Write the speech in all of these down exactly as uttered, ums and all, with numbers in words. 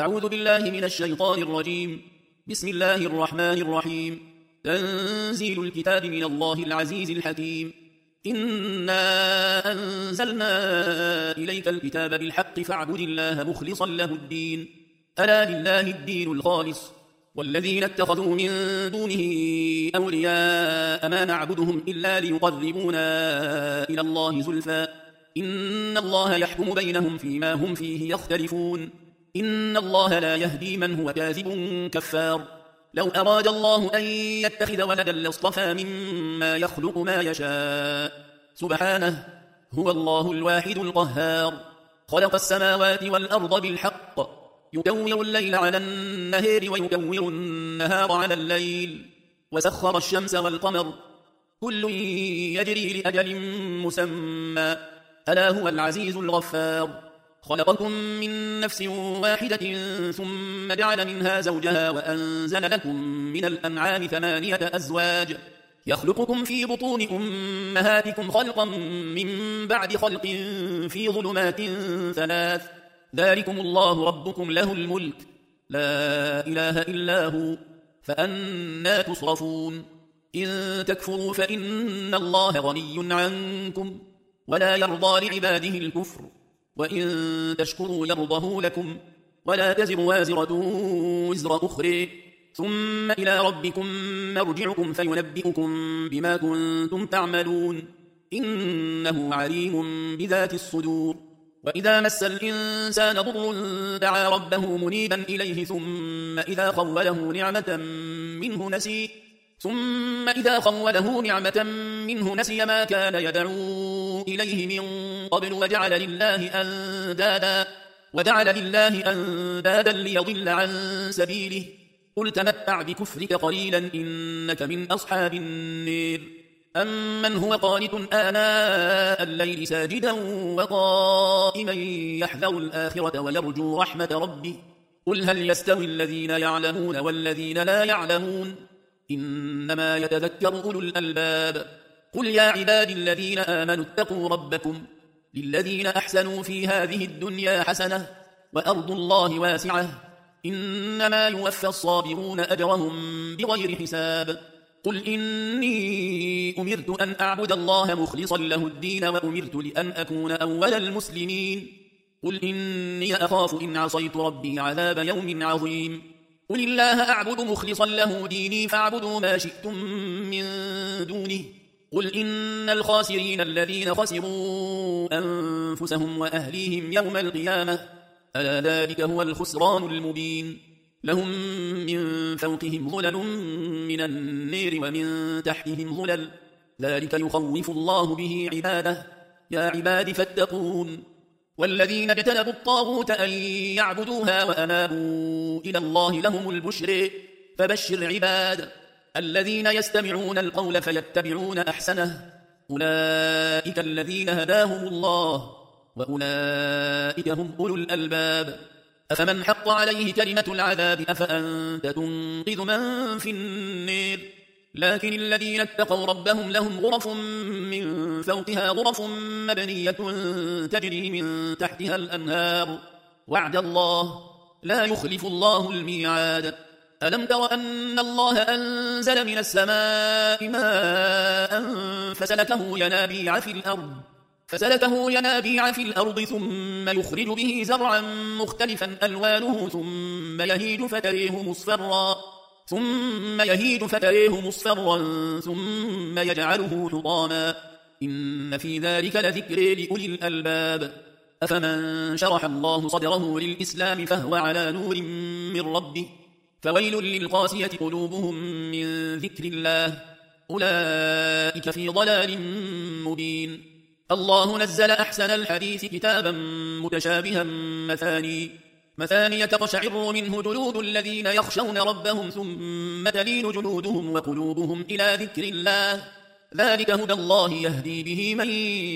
أعوذ بالله من الشيطان الرجيم. بسم الله الرحمن الرحيم. تنزيل الكتاب من الله العزيز الحكيم. إنا أنزلنا إليك الكتاب بالحق فاعبد الله مخلصا له الدين. ألا لله الدين الخالص والذين اتخذوا من دونه أولياء ما نعبدهم إلا ليقربونا إلى الله زلفى إن الله يحكم بينهم فيما هم فيه يختلفون. إن الله لا يهدي من هو كاذب كفار. لو أراد الله أن يتخذ ولدا لاصطفى مما يخلق ما يشاء سبحانه هو الله الواحد القهار. خلق السماوات والأرض بالحق يكور الليل على النهار ويكور النهار على الليل وسخر الشمس والقمر كل يجري لأجل مسمى ألا هو العزيز الغفار. خلقكم من نفس واحدة ثم جعل منها زوجها وأنزل لكم من الأنعام ثمانية أزواج يخلقكم في بطون أمهاتكم خلقا من بعد خلق في ظلمات ثلاث ذلكم الله ربكم له الملك لا إله إلا هو فأنى تصرفون. إن تكفروا فإن الله غني عنكم ولا يرضى لعباده الكفر وإن تشكروا يرضه لكم ولا تزر وازرة وزر أخرى ثم إلى ربكم مرجعكم فينبئكم بما كنتم تعملون إنه عليم بذات الصدور. وإذا مس الإنسان ضر دعا ربه منيبا إليه ثم إذا خوله نعمة منه نسي ثم إذا خوله نعمة منه نسي ما كان يدعو إليه من قبل وجعل لله أندادا وجعل لله أندادا ليضل عن سبيله قل تمتع بكفرك قليلا إنك من أصحاب النير. أمن هو قانت آناء الليل ساجدا وقائما يحذر الآخرة ويرجو رحمة ربه قل هل يستوي الذين يعلمون والذين لا يعلمون إنما يتذكر أولو الألباب. قل يا عبادي الذين آمنوا اتقوا ربكم للذين أحسنوا في هذه الدنيا حسنة وأرض الله واسعة إنما يوفى الصابرون أجرهم بغير حساب. قل إني أمرت أن أعبد الله مخلصا له الدين وأمرت لأن أكون أول المسلمين. قل إني أخاف إن عصيت ربي عذاب يوم عظيم. قل الله أعبد مخلصا له ديني فاعبدوا ما شئتم من دونه. قل إن الخاسرين الذين خسروا أنفسهم وأهليهم يوم القيامة ألا ذلك هو الخسران المبين. لهم من فوقهم ظلل من النير ومن تحتهم ظلل ذلك يخوف الله به عباده يا عباد فاتقون. والذين اجتنبوا الطاغوت أن يعبدوها وأنابوا إلى الله لهم البشر فبشر عباد الذين يستمعون القول فيتبعون أحسنه أولئك الذين هداهم الله وأولئك هم أولو الألباب. أفمن حق عليه كلمة العذاب أفأنت تنقذ من في النير. لكن الذين اتقوا ربهم لهم غرف من فوقها غرف مبنية تجري من تحتها الأنهار وعد الله لا يخلف الله الميعاد. ألم تر أن الله أنزل من السماء ماء فسلكه ينابيع في الأرض فسلكه ينابيع في الأرض ثم يخرج به زرعا مختلفا ألوانه ثم يهيج فتريه مصفرا ثم يهيج فتريه مصفرا ثم يجعله حطاما إن في ذلك لذكر لأولي الألباب. أفمن شرح الله صدره للإسلام فهو على نور من ربه فويل للقاسية قلوبهم من ذكر الله أولئك في ضلال مبين. الله نزل أحسن الحديث كتابا متشابها مثاني مثانية تقشعر منه جلود الذين يخشون ربهم ثم تلين جلودهم وقلوبهم إلى ذكر الله ذلك هدى الله يهدي به من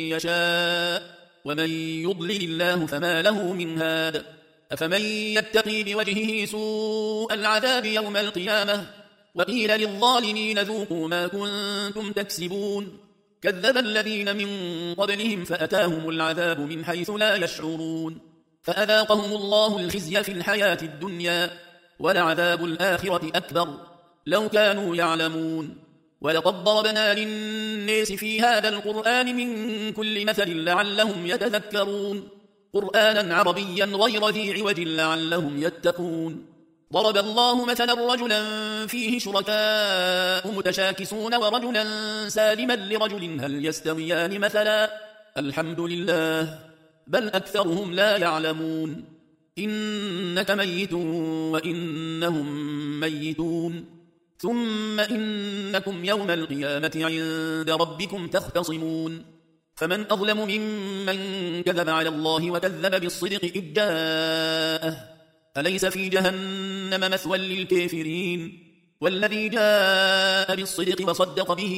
يشاء ومن يضلل الله فما له من هاد. أفمن يتقي بوجهه سوء العذاب يوم القيامة وقيل للظالمين ذوقوا ما كنتم تكسبون كذب الذين من قبلهم فأتاهم العذاب من حيث لا يشعرون فأذاقهم الله الخزي في الحياة الدنيا ولعذاب الآخرة أكبر لو كانوا يعلمون. ولقد ضربنا للناس في هذا القرآن من كل مثل لعلهم يتذكرون قرآنا عربيا غير ذي عوج لعلهم يتقون. ضرب الله مثلا رجلا فيه شركاء متشاكسون ورجلا سالما لرجل هل يستويان مثلا الحمد لله بل أكثرهم لا يعلمون. إنك ميت وإنهم ميتون ثم إنكم يوم القيامة عند ربكم تختصمون. فمن أظلم ممن كذب على الله وكذب بالصدق إذ جاءه أليس في جهنم مثوى للكافرين والذي جاء بالصدق وصدق به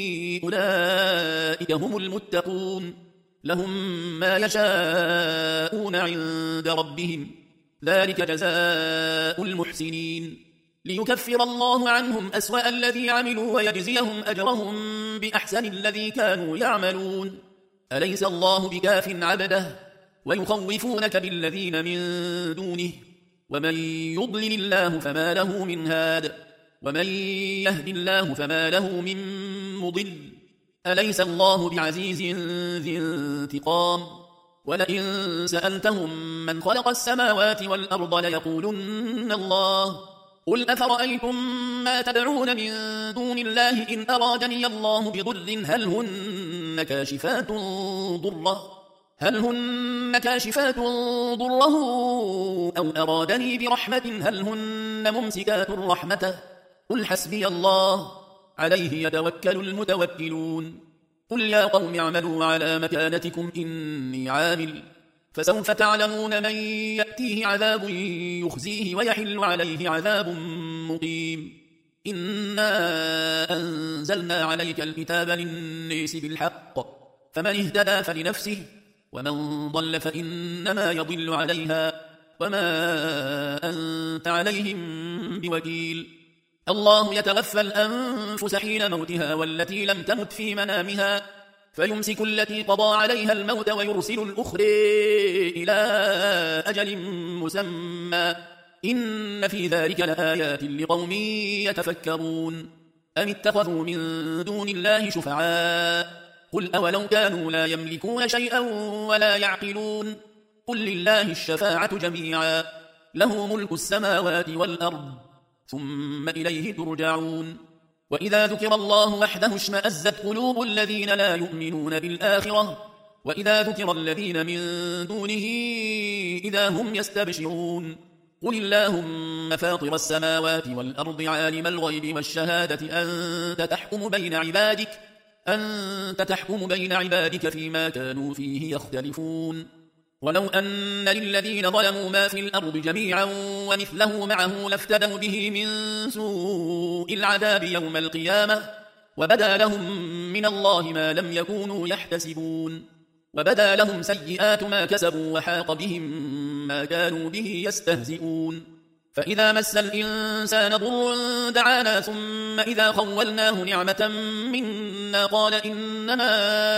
أولئك هم المتقون لهم ما يشاءون عند ربهم ذلك جزاء المحسنين ليكفر الله عنهم أسوأ الذي عملوا ويجزيهم أجرهم بأحسن الذي كانوا يعملون. أليس الله بكاف عبده ويخوفونك بالذين من دونه ومن يضلل الله فما له من هاد ومن يهد الله فما له من مضل. أليس الله بعزيز ذي انتقام ولئن سألتهم من خلق السماوات والأرض ليقولن الله قل أفرأيتم ما تدعون من دون الله إن أرادني الله بضر هل هن كاشفات ضره هل هن كاشفات ضره أو أرادني برحمة هل هن ممسكات رحمته قل حسبي الله عليه يتوكل المتوكلون. قل يا قوم اعملوا على مكانتكم إني عامل فسوف تعلمون من يأتيه عذاب يخزيه ويحل عليه عذاب مقيم. إنا أنزلنا عليك الكتاب للناس بالحق فمن اهتدى فلنفسه ومن ضل فإنما يضل عليها وما أنت عليهم بوكيل. الله يتوفى الأنفس حين موتها والتي لم تمت في منامها فيمسك التي قضى عليها الموت ويرسل الأخرى إلى أجل مسمى إن في ذلك لآيات لقوم يتفكرون. أم اتخذوا من دون الله شفعاء قل أولو كانوا لا يملكون شيئا ولا يعقلون قل لله الشفاعة جميعا له ملك السماوات والأرض ثم إليه ترجعون. وإذا ذكر الله وحده اشمأزت قلوب الذين لا يؤمنون بالآخرة وإذا ذكر الذين من دونه إذا هم يستبشرون. قل اللهم فاطر السماوات والأرض عالم الغيب والشهادة أنت تحكم بين عبادك أنت تحكم بين عبادك فيما كانوا فيه يختلفون. ولو أن للذين ظلموا ما في الأرض جميعا ومثله معه لافتدوا به من سوء العذاب يوم القيامة وبدا لهم من الله ما لم يكونوا يحتسبون وبدا لهم سيئات ما كسبوا وحاق بهم ما كانوا به يستهزئون. فإذا مس الإنسان ضر دعانا ثم إذا خولناه نعمة منا قال إنما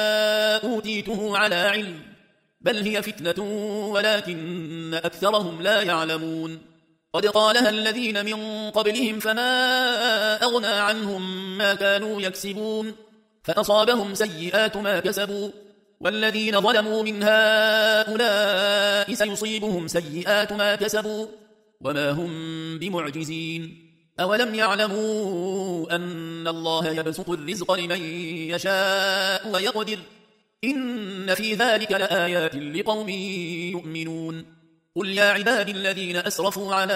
أوتيته على علم بل هي فتنة ولكن أكثرهم لا يعلمون. قد قالها الذين من قبلهم فما أغنى عنهم ما كانوا يكسبون فأصابهم سيئات ما كسبوا والذين ظلموا من هؤلاء سيصيبهم سيئات ما كسبوا وما هم بمعجزين. أولم يعلموا أن الله يبسط الرزق لمن يشاء ويقدر إن في ذلك لآيات لقوم يؤمنون. قل يا عبادي الذين أسرفوا على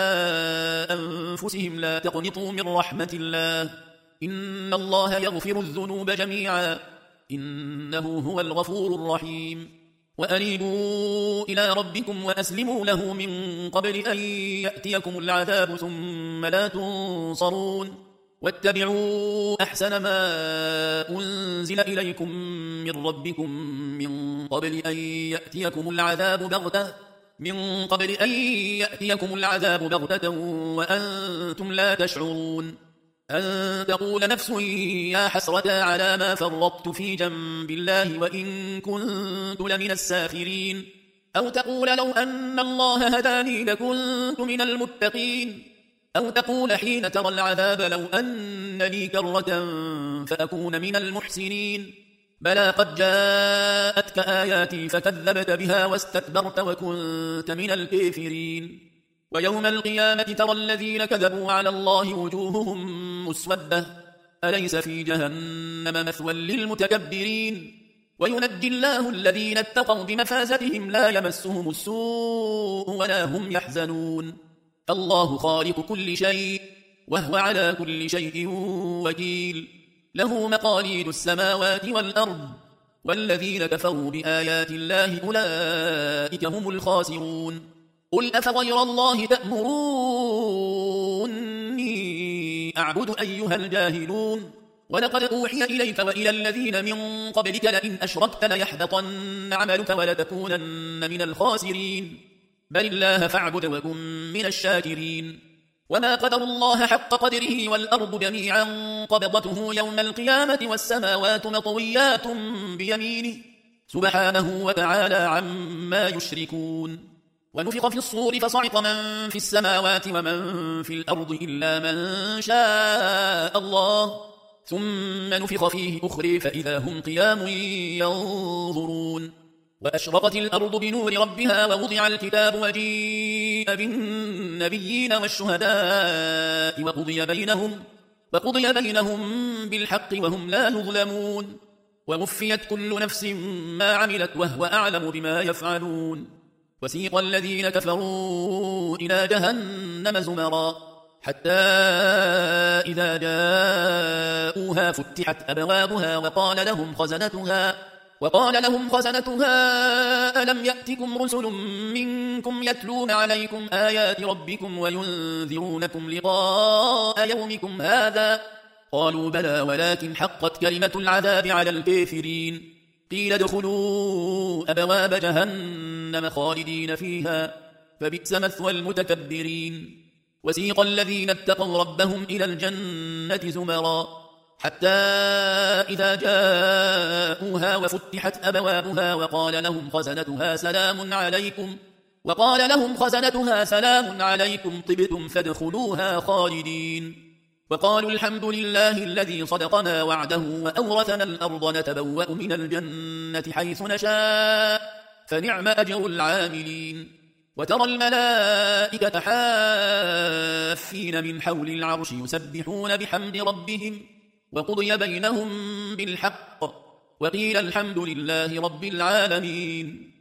أنفسهم لا تقنطوا من رحمة الله إن الله يغفر الذنوب جميعا إنه هو الغفور الرحيم. وأنيبوا إلى ربكم وأسلموا له من قبل أن يأتيكم العذاب ثم لا تنصرون واتبعوا أحسن ما أنزل إليكم من ربكم من قبل أن يأتيكم العذاب بغتة من قبل أن يأتيكم العذاب بغتة وأنتم لا تشعرون أن تقول نفس يا حسرة على ما فرطت في جنب الله وإن كنت لمن الساخرين أو تقول لو أن الله هداني لكنت من المتقين، أو تقول حين ترى العذاب لو أن لي كرة فأكون من المحسنين. بلى قد جاءتك آياتي فكذبت بها واستكبرت وكنت من الكافرين. ويوم القيامة ترى الذين كذبوا على الله وجوههم مسودة أليس في جهنم مثوى للمتكبرين. وينجي الله الذين اتقوا بمفازتهم لا يمسهم السوء ولا هم يحزنون. الله خالق كل شيء وهو على كل شيء وكيل، له مقاليد السماوات والأرض، والذين كفروا بآيات الله أولئك هم الخاسرون. قل أفغير الله تأمروني أعبد أيها الجاهلون. ولقد أوحي إليك وإلى الذين من قبلك لئن أشركت ليحبطن عملك ولتكونن من الخاسرين. بل الله فاعبد وكن من الشاكرين. وما قدر الله حق قدره والأرض جميعا قبضته يوم القيامة والسماوات مطويات بيمينه سبحانه وتعالى عما يشركون. ونفخ في الصور فصعق من في السماوات ومن في الأرض إلا من شاء الله، ثم نفخ فيه أخرى فإذا هم قيام ينظرون. وأشرقت الأرض بنور ربها ووضع الكتاب وجيء بالنبيين والشهداء وقضي بينهم, وقضي بينهم بالحق وهم لا يظلمون. ووفيت كل نفس ما عملت وهو أعلم بما يفعلون. وسيق الذين كفروا إلى جهنم زمرا حتى إذا جاءوها فتحت أبوابها وقال لهم خزنتها وقال لهم خزنتها ألم يأتكم رسل منكم يتلون عليكم آيات ربكم وينذرونكم لقاء يومكم هذا؟ قالوا بلى ولكن حقت كلمة العذاب على الكافرين. قيل ادخلوا أبواب جهنم خالدين فيها فبئس مثوى المتكبرين. وسيق الذين اتقوا ربهم إلى الجنة زمرا حتى إذا جاءوها وفتحت أبوابها وقال لهم خزنتها سلام عليكم وقال لهم خزنتها سلام عليكم طبتم فادخلوها خالدين. وقالوا الحمد لله الذي صدقنا وعده وأورثنا الأرض نتبوأ من الجنة حيث نشاء فنعم أجر العاملين. وترى الملائكة حافين من حول العرش يسبحون بحمد ربهم وقضي بينهم بالحق وقيل الحمد لله رب العالمين.